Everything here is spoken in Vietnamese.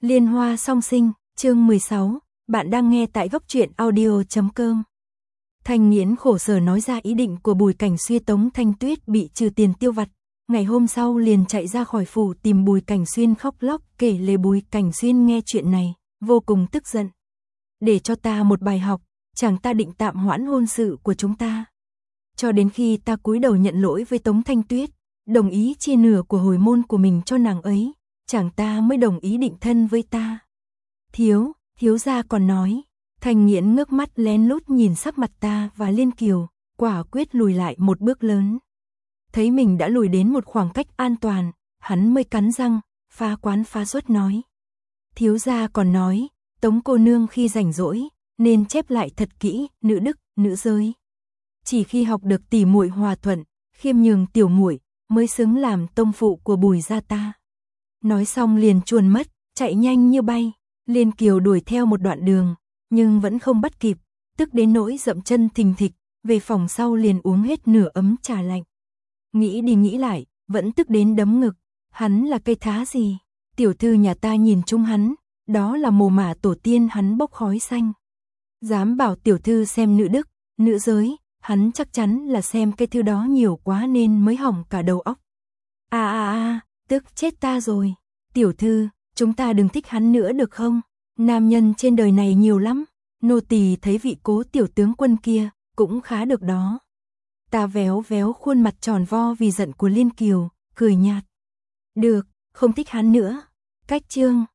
Liên hoa song sinh, chương 16, bạn đang nghe tại góc truyện audio.com. Thanh Nghiễn khổ sở nói ra ý định của Bùi Cảnh Xuyên. Tống Thanh Tuyết bị trừ tiền tiêu vặt, ngày hôm sau liền chạy ra khỏi phủ tìm Bùi Cảnh Xuyên khóc lóc kể lể. Bùi Cảnh Xuyên nghe chuyện này, vô cùng tức giận. Để cho ta một bài học, chẳng ta định tạm hoãn hôn sự của chúng ta. Cho đến khi ta cúi đầu nhận lỗi với Tống Thanh Tuyết, đồng ý chia nửa của hồi môn của mình cho nàng ấy, chẳng ta mới đồng ý định thân với ta. Thiếu gia còn nói. Thanh Nghiễn ngước mắt lén lút nhìn sắc mặt ta và Liên Kiều, quả quyết lùi lại một bước lớn. Thấy mình đã lùi đến một khoảng cách an toàn, hắn mới cắn răng, phá quán phá xuất nói. Thiếu gia còn nói, Tống cô nương khi rảnh rỗi, nên chép lại thật kỹ, nữ đức, nữ giới. Chỉ khi học được tỉ muội hòa thuận, khiêm nhường tiểu muội, mới xứng làm tông phụ của Bùi gia ta. Nói xong liền chuồn mất, chạy nhanh như bay. Liên Kiều đuổi theo một đoạn đường, nhưng vẫn không bắt kịp, tức đến nỗi dậm chân thình thịch, về phòng sau liền uống hết nửa ấm trà lạnh. Nghĩ đi nghĩ lại, vẫn tức đến đấm ngực, hắn là cây thá gì? Tiểu thư nhà ta nhìn chung hắn, đó là mồ mả tổ tiên hắn bốc khói xanh. Dám bảo tiểu thư xem nữ đức, nữ giới, hắn chắc chắn là xem cái thư đó nhiều quá nên mới hỏng cả đầu óc. Tức chết ta rồi. Tiểu thư, chúng ta đừng thích hắn nữa được không? Nam nhân trên đời này nhiều lắm, nô tỳ thấy vị Cố tiểu tướng quân kia cũng khá được đó. Ta véo véo khuôn mặt tròn vo vì giận của Liên Kiều, cười nhạt. Được, không thích hắn nữa. Cách chương